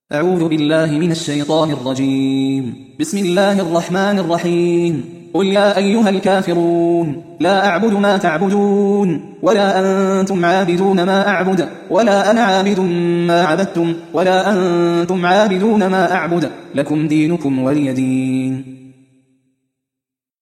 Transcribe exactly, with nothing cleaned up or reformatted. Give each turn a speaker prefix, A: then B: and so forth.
A: أعوذ بالله من الشيطان الرجيم. بسم الله الرحمن الرحيم. قل يا أيها الكافرون لا أعبد ما تعبدون ولا أنتم عابدون ما أعبد ولا أنا عابد ما عبدتم ولا أنتم عابدون ما أعبد لكم دينكم ولي دين.